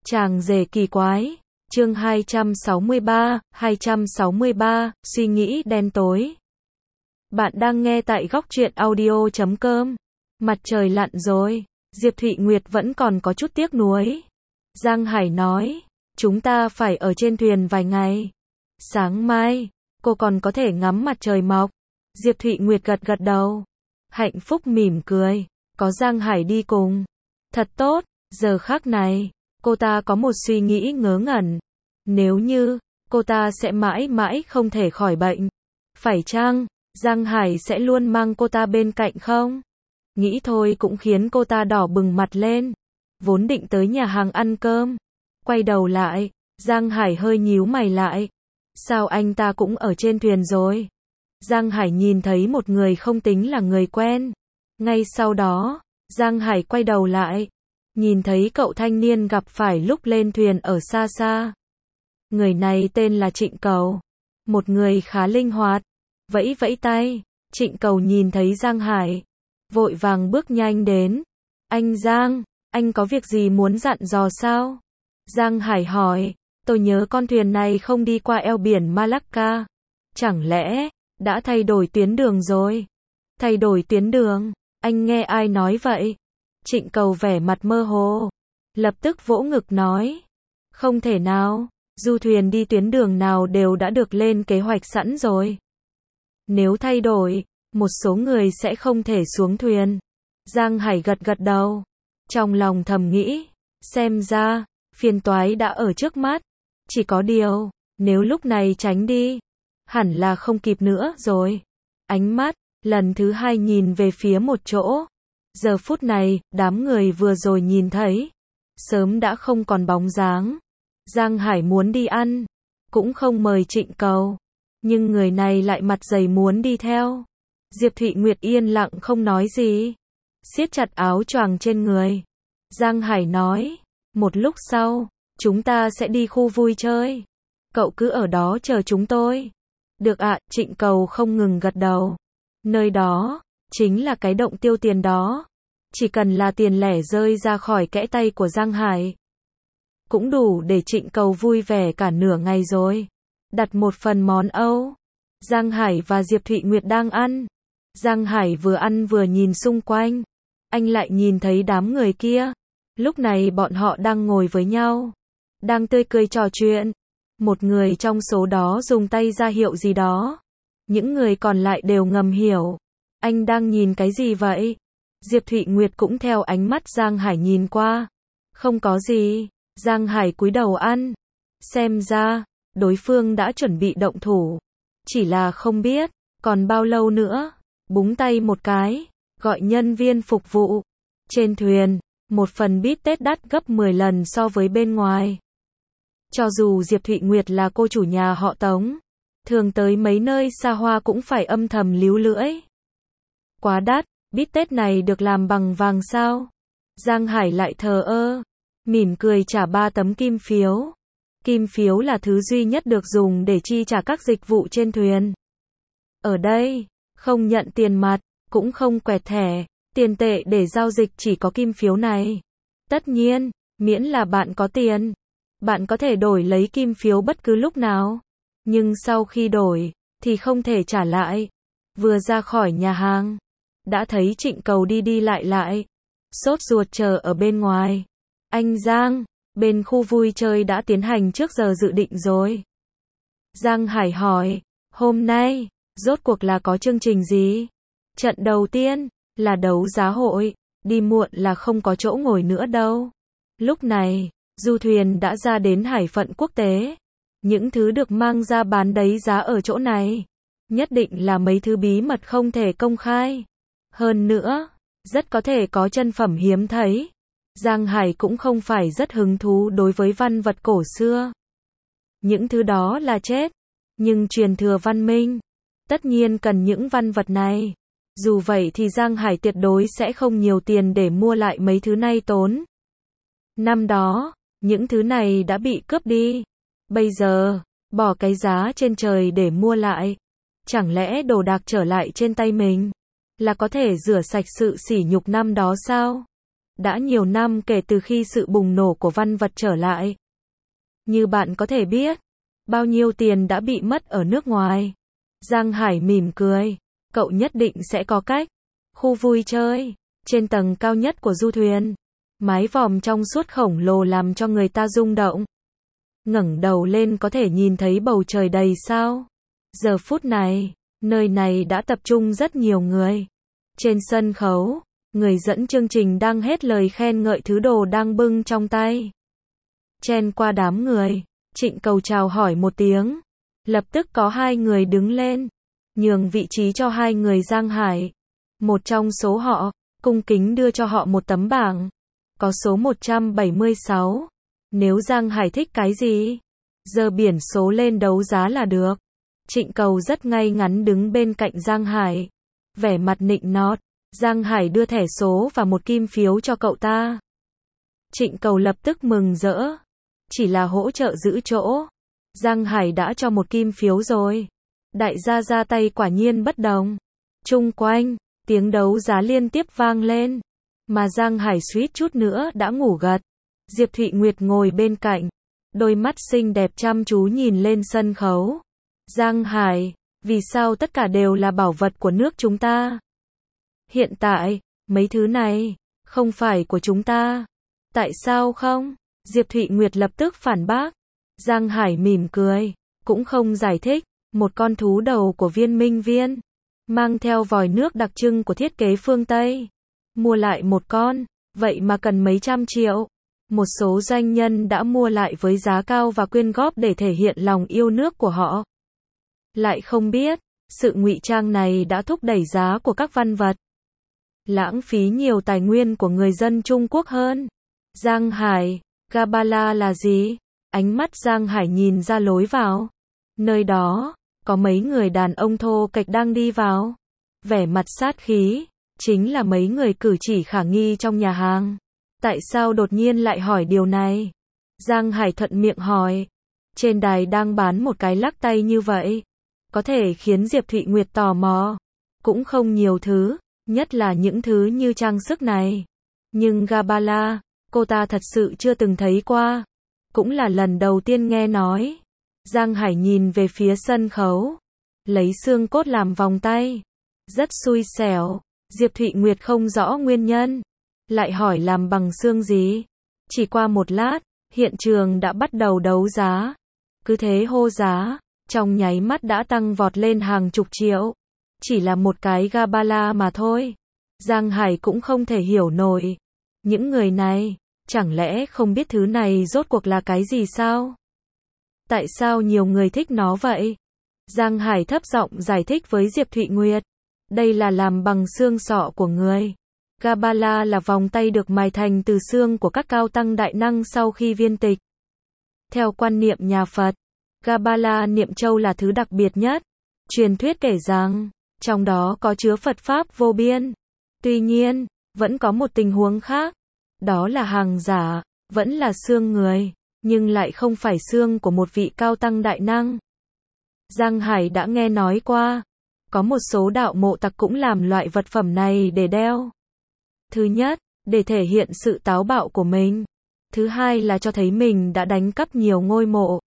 Chàng rể kỳ quái, chương 263, suy nghĩ đen tối. Bạn đang nghe tại góc truyện audio.com. Mặt trời lặn rồi, Diệp Thụy Nguyệt vẫn còn có chút tiếc nuối. Giang Hải nói, chúng ta phải ở trên thuyền vài ngày. Sáng mai, cô còn có thể ngắm mặt trời mọc. Diệp Thụy Nguyệt gật gật đầu. Hạnh phúc mỉm cười, có Giang Hải đi cùng. Thật tốt, giờ khắc này, cô ta có một suy nghĩ ngớ ngẩn. Nếu như, cô ta sẽ mãi mãi không thể khỏi bệnh. Phải chăng, Giang Hải sẽ luôn mang cô ta bên cạnh không? Nghĩ thôi cũng khiến cô ta đỏ bừng mặt lên. Vốn định tới nhà hàng ăn cơm. Quay đầu lại, Giang Hải hơi nhíu mày lại. Sao anh ta cũng ở trên thuyền rồi? Giang Hải nhìn thấy một người không tính là người quen. Ngay sau đó, Giang Hải quay đầu lại. Nhìn thấy cậu thanh niên gặp phải lúc lên thuyền ở xa xa. Người này tên là Trịnh Cầu. Một người khá linh hoạt. Vẫy vẫy tay. Trịnh Cầu nhìn thấy Giang Hải. Vội vàng bước nhanh đến. Anh Giang, anh có việc gì muốn dặn dò sao? Giang Hải hỏi. Tôi nhớ con thuyền này không đi qua eo biển Malacca. Chẳng lẽ đã thay đổi tuyến đường rồi? Thay đổi tuyến đường? Anh nghe ai nói vậy? Trịnh Cầu vẻ mặt mơ hồ. Lập tức vỗ ngực nói. Không thể nào, du thuyền đi tuyến đường nào đều đã được lên kế hoạch sẵn rồi. Nếu thay đổi, một số người sẽ không thể xuống thuyền. Giang Hải gật gật đầu. Trong lòng thầm nghĩ, xem ra, phiền toái đã ở trước mắt. Chỉ có điều, nếu lúc này tránh đi, hẳn là không kịp nữa rồi. Ánh mắt, lần thứ hai nhìn về phía một chỗ. Giờ phút này, đám người vừa rồi nhìn thấy, sớm đã không còn bóng dáng. Giang Hải muốn đi ăn, cũng không mời Trịnh Cầu. Nhưng người này lại mặt dày muốn đi theo. Diệp Thụy Nguyệt yên lặng không nói gì. Siết chặt áo choàng trên người. Giang Hải nói, một lúc sau, chúng ta sẽ đi khu vui chơi. Cậu cứ ở đó chờ chúng tôi. Được ạ, Trịnh Cầu không ngừng gật đầu. Nơi đó, chính là cái động tiêu tiền đó. Chỉ cần là tiền lẻ rơi ra khỏi kẽ tay của Giang Hải, cũng đủ để Trịnh Cầu vui vẻ cả nửa ngày rồi. Đặt một phần món Âu. Giang Hải và Diệp Thụy Nguyệt đang ăn. Giang Hải vừa ăn vừa nhìn xung quanh. Anh lại nhìn thấy đám người kia. Lúc này bọn họ đang ngồi với nhau. Đang tươi cười trò chuyện. Một người trong số đó dùng tay ra hiệu gì đó. Những người còn lại đều ngầm hiểu. Anh đang nhìn cái gì vậy? Diệp Thụy Nguyệt cũng theo ánh mắt Giang Hải nhìn qua. Không có gì. Giang Hải cúi đầu ăn. Xem ra, đối phương đã chuẩn bị động thủ. Chỉ là không biết, còn bao lâu nữa. Búng tay một cái, gọi nhân viên phục vụ. Trên thuyền, một phần bít tết đắt gấp 10 lần so với bên ngoài. Cho dù Diệp Thụy Nguyệt là cô chủ nhà họ Tống, thường tới mấy nơi xa hoa cũng phải âm thầm líu lưỡi. Quá đắt, bít tết này được làm bằng vàng sao? Giang Hải lại thờ ơ, mỉm cười trả 3 tấm kim phiếu. Kim phiếu là thứ duy nhất được dùng để chi trả các dịch vụ trên thuyền. Ở đây, không nhận tiền mặt, cũng không quẹt thẻ, tiền tệ để giao dịch chỉ có kim phiếu này. Tất nhiên, miễn là bạn có tiền, bạn có thể đổi lấy kim phiếu bất cứ lúc nào. Nhưng sau khi đổi, thì không thể trả lại. Vừa ra khỏi nhà hàng, đã thấy Trịnh Cầu đi đi lại lại. Sốt ruột chờ ở bên ngoài. Anh Giang, bên khu vui chơi đã tiến hành trước giờ dự định rồi. Giang Hải hỏi, hôm nay, rốt cuộc là có chương trình gì? Trận đầu tiên, là đấu giá hội, đi muộn là không có chỗ ngồi nữa đâu. Lúc này, du thuyền đã ra đến hải phận quốc tế. Những thứ được mang ra bán đấy giá ở chỗ này. Nhất định là mấy thứ bí mật không thể công khai. Hơn nữa, rất có thể có chân phẩm hiếm thấy. Giang Hải cũng không phải rất hứng thú đối với văn vật cổ xưa. Những thứ đó là chết. Nhưng truyền thừa văn minh, tất nhiên cần những văn vật này. Dù vậy thì Giang Hải tuyệt đối sẽ không nhiều tiền để mua lại mấy thứ này tốn. Năm đó, những thứ này đã bị cướp đi. Bây giờ, bỏ cái giá trên trời để mua lại. Chẳng lẽ đồ đạc trở lại trên tay mình, là có thể rửa sạch sự sỉ nhục năm đó sao? Đã nhiều năm kể từ khi sự bùng nổ của văn vật trở lại. Như bạn có thể biết, bao nhiêu tiền đã bị mất ở nước ngoài. Giang Hải mỉm cười. Cậu nhất định sẽ có cách. Khu vui chơi, trên tầng cao nhất của du thuyền. Mái vòm trong suốt khổng lồ làm cho người ta rung động. Ngẩng đầu lên có thể nhìn thấy bầu trời đầy sao. Giờ phút này, nơi này đã tập trung rất nhiều người. Trên sân khấu, người dẫn chương trình đang hết lời khen ngợi thứ đồ đang bưng trong tay. Chen qua đám người, Trịnh Cầu chào hỏi một tiếng. Lập tức có hai người đứng lên, nhường vị trí cho hai người Giang Hải. Một trong số họ, cung kính đưa cho họ một tấm bảng. Có số 176. Nếu Giang Hải thích cái gì, giơ biển số lên đấu giá là được. Trịnh Cầu rất ngay ngắn đứng bên cạnh Giang Hải. Vẻ mặt nịnh nọt. Giang Hải đưa thẻ số và một kim phiếu cho cậu ta. Trịnh Cầu lập tức mừng rỡ. Chỉ là hỗ trợ giữ chỗ. Giang Hải đã cho một kim phiếu rồi. Đại gia ra tay quả nhiên bất đồng. Chung quanh, tiếng đấu giá liên tiếp vang lên. Mà Giang Hải suýt chút nữa đã ngủ gật. Diệp Thụy Nguyệt ngồi bên cạnh. Đôi mắt xinh đẹp chăm chú nhìn lên sân khấu. Giang Hải, vì sao tất cả đều là bảo vật của nước chúng ta? Hiện tại, mấy thứ này, không phải của chúng ta. Tại sao không? Diệp Thụy Nguyệt lập tức phản bác. Giang Hải mỉm cười, cũng không giải thích. Một con thú đầu của Viên Minh Viên, mang theo vòi nước đặc trưng của thiết kế phương Tây. Mua lại một con, vậy mà cần mấy trăm triệu. Một số doanh nhân đã mua lại với giá cao và quyên góp để thể hiện lòng yêu nước của họ. Lại không biết, sự ngụy trang này đã thúc đẩy giá của các văn vật. Lãng phí nhiều tài nguyên của người dân Trung Quốc hơn. Giang Hải, Gabala là gì? Ánh mắt Giang Hải nhìn ra lối vào. Nơi đó, có mấy người đàn ông thô kệch đang đi vào. Vẻ mặt sát khí, chính là mấy người cử chỉ khả nghi trong nhà hàng. Tại sao đột nhiên lại hỏi điều này? Giang Hải thuận miệng hỏi. Trên đài đang bán một cái lắc tay như vậy. Có thể khiến Diệp Thụy Nguyệt tò mò. Cũng không nhiều thứ, nhất là những thứ như trang sức này. Nhưng Gabala, cô ta thật sự chưa từng thấy qua. Cũng là lần đầu tiên nghe nói. Giang Hải nhìn về phía sân khấu. Lấy xương cốt làm vòng tay. Rất xui xẻo. Diệp Thụy Nguyệt không rõ nguyên nhân. Lại hỏi làm bằng xương gì? Chỉ qua một lát, hiện trường đã bắt đầu đấu giá. Cứ thế hô giá, trong nháy mắt đã tăng vọt lên hàng chục triệu. Chỉ là một cái Gabala mà thôi. Giang Hải cũng không thể hiểu nổi. Những người này, chẳng lẽ không biết thứ này rốt cuộc là cái gì sao? Tại sao nhiều người thích nó vậy? Giang Hải thấp giọng giải thích với Diệp Thụy Nguyệt. Đây là làm bằng xương sọ của người. Gabala là vòng tay được mài thành từ xương của các cao tăng đại năng sau khi viên tịch. Theo quan niệm nhà Phật, Gabala niệm châu là thứ đặc biệt nhất. Truyền thuyết kể rằng, trong đó có chứa Phật Pháp vô biên. Tuy nhiên, vẫn có một tình huống khác. Đó là hàng giả, vẫn là xương người, nhưng lại không phải xương của một vị cao tăng đại năng. Giang Hải đã nghe nói qua. Có một số đạo mộ tặc cũng làm loại vật phẩm này để đeo. Thứ nhất, để thể hiện sự táo bạo của mình. Thứ hai là cho thấy mình đã đánh cắp nhiều ngôi mộ.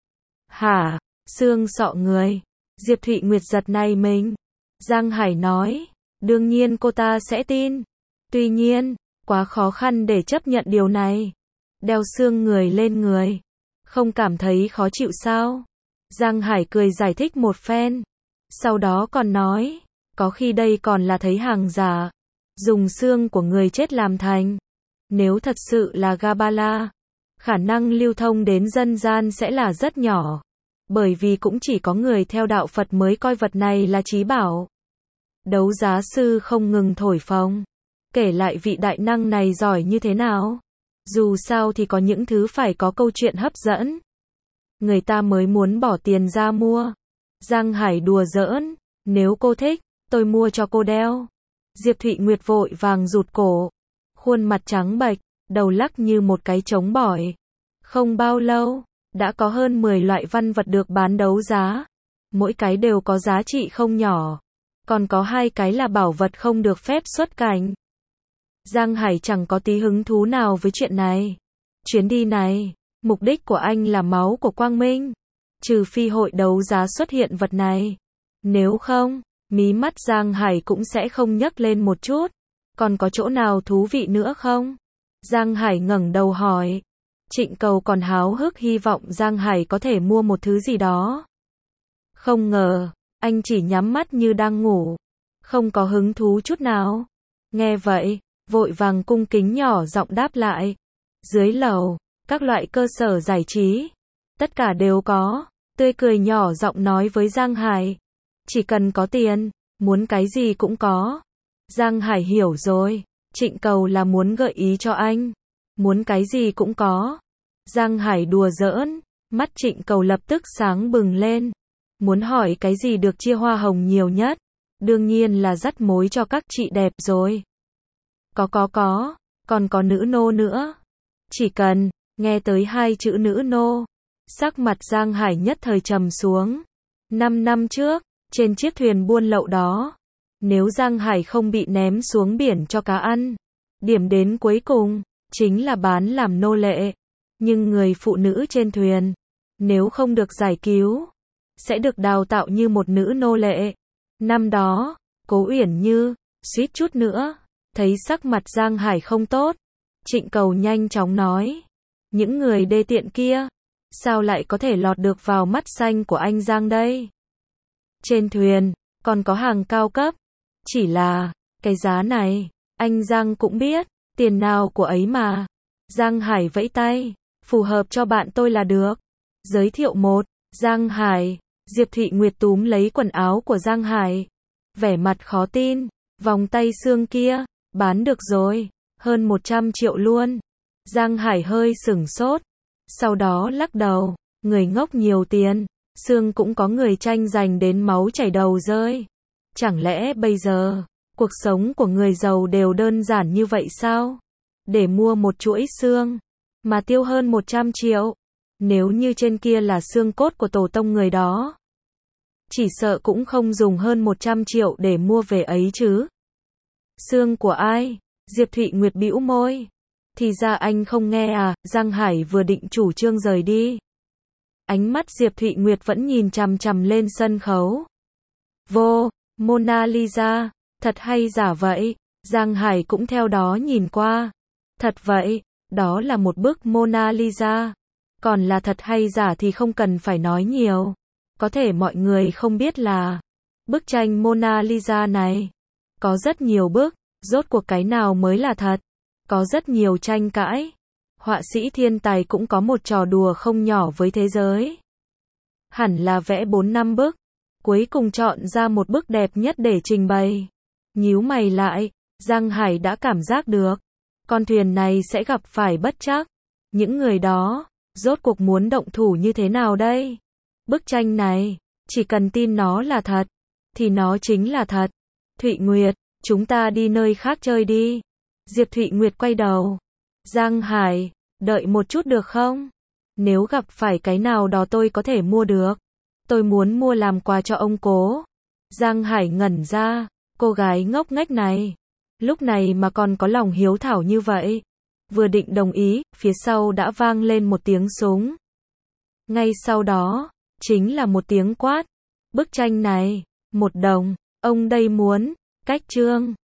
Hả? Xương sọ người? Diệp Thụy Nguyệt giật nảy mình. Giang Hải nói, đương nhiên cô ta sẽ tin. Tuy nhiên, quá khó khăn để chấp nhận điều này. Đeo xương người lên người. Không cảm thấy khó chịu sao? Giang Hải cười giải thích một phen. Sau đó còn nói, có khi đây còn là thấy hàng giả. Dùng xương của người chết làm thành. Nếu thật sự là Gabala, khả năng lưu thông đến dân gian sẽ là rất nhỏ. Bởi vì cũng chỉ có người theo đạo Phật mới coi vật này là chí bảo. Đấu giá sư không ngừng thổi phồng. Kể lại vị đại năng này giỏi như thế nào. Dù sao thì có những thứ phải có câu chuyện hấp dẫn. Người ta mới muốn bỏ tiền ra mua. Giang Hải đùa giỡn. Nếu cô thích, tôi mua cho cô đeo. Diệp Thụy Nguyệt vội vàng rụt cổ. Khuôn mặt trắng bệch, đầu lắc như một cái trống bỏi. Không bao lâu, đã có hơn 10 loại văn vật được bán đấu giá. Mỗi cái đều có giá trị không nhỏ. Còn có 2 cái là bảo vật không được phép xuất cảnh. Giang Hải chẳng có tí hứng thú nào với chuyện này. Chuyến đi này, mục đích của anh là máu của Quang Minh. Trừ phi hội đấu giá xuất hiện vật này. Nếu không, mí mắt Giang Hải cũng sẽ không nhấc lên một chút. Còn có chỗ nào thú vị nữa không? Giang Hải ngẩng đầu hỏi. Trịnh Cầu còn háo hức hy vọng Giang Hải có thể mua một thứ gì đó. Không ngờ, anh chỉ nhắm mắt như đang ngủ. Không có hứng thú chút nào. Nghe vậy, vội vàng cung kính nhỏ giọng đáp lại. Dưới lầu, các loại cơ sở giải trí, tất cả đều có. Tươi cười nhỏ giọng nói với Giang Hải. Chỉ cần có tiền, muốn cái gì cũng có. Giang Hải hiểu rồi, Trịnh Cầu là muốn gợi ý cho anh. Muốn cái gì cũng có. Giang Hải đùa giỡn, mắt Trịnh Cầu lập tức sáng bừng lên. Muốn hỏi cái gì được chia hoa hồng nhiều nhất? Đương nhiên là dắt mối cho các chị đẹp rồi. Có, còn có nữ nô nữa. Chỉ cần, nghe tới hai chữ nữ nô, sắc mặt Giang Hải nhất thời trầm xuống. 5 năm trước, trên chiếc thuyền buôn lậu đó, nếu Giang Hải không bị ném xuống biển cho cá ăn, điểm đến cuối cùng, chính là bán làm nô lệ. Nhưng người phụ nữ trên thuyền, nếu không được giải cứu, sẽ được đào tạo như một nữ nô lệ. Năm đó, Cố Uyển Như, suýt chút nữa, thấy sắc mặt Giang Hải không tốt. Trịnh Cầu nhanh chóng nói. Những người đê tiện kia, sao lại có thể lọt được vào mắt xanh của anh Giang đây? Trên thuyền, còn có hàng cao cấp. Chỉ là, cái giá này, anh Giang cũng biết, tiền nào của ấy mà. Giang Hải vẫy tay, phù hợp cho bạn tôi là được. Giới thiệu một, Giang Hải. Diệp Thị Nguyệt túm lấy quần áo của Giang Hải. Vẻ mặt khó tin, vòng tay xương kia, bán được rồi, hơn 100 triệu luôn. Giang Hải hơi sửng sốt, sau đó lắc đầu, người ngốc nhiều tiền, xương cũng có người tranh giành đến máu chảy đầu rơi. Chẳng lẽ bây giờ, cuộc sống của người giàu đều đơn giản như vậy sao? Để mua một chuỗi xương, mà tiêu hơn 100 triệu. Nếu như trên kia là xương cốt của tổ tông người đó, chỉ sợ cũng không dùng hơn 100 triệu để mua về ấy chứ. Xương của ai? Diệp Thụy Nguyệt bĩu môi. Thì ra anh không nghe à? Giang Hải vừa định chủ trương rời đi. Ánh mắt Diệp Thụy Nguyệt vẫn nhìn chằm chằm lên sân khấu. Vô, Mona Lisa, thật hay giả vậy? Giang Hải cũng theo đó nhìn qua. Thật vậy, đó là một bức Mona Lisa. Còn là thật hay giả thì không cần phải nói nhiều. Có thể mọi người không biết là bức tranh Mona Lisa này có rất nhiều bức, rốt cuộc cái nào mới là thật? Có rất nhiều tranh cãi. Họa sĩ thiên tài cũng có một trò đùa không nhỏ với thế giới. Hẳn là vẽ 4-5 bức, cuối cùng chọn ra một bức đẹp nhất để trình bày. Nhíu mày lại, Giang Hải đã cảm giác được, con thuyền này sẽ gặp phải bất trắc. Những người đó, rốt cuộc muốn động thủ như thế nào đây? Bức tranh này, chỉ cần tin nó là thật, thì nó chính là thật. Thụy Nguyệt, chúng ta đi nơi khác chơi đi. Diệp Thụy Nguyệt quay đầu. Giang Hải, đợi một chút được không? Nếu gặp phải cái nào đó tôi có thể mua được. Tôi muốn mua làm quà cho ông Cố. Giang Hải ngẩn ra, cô gái ngốc nghếch này, lúc này mà còn có lòng hiếu thảo như vậy. Vừa định đồng ý, phía sau đã vang lên một tiếng súng. Ngay sau đó, chính là một tiếng quát. Bức tranh này, 1 đồng, ông đây muốn, cách chương.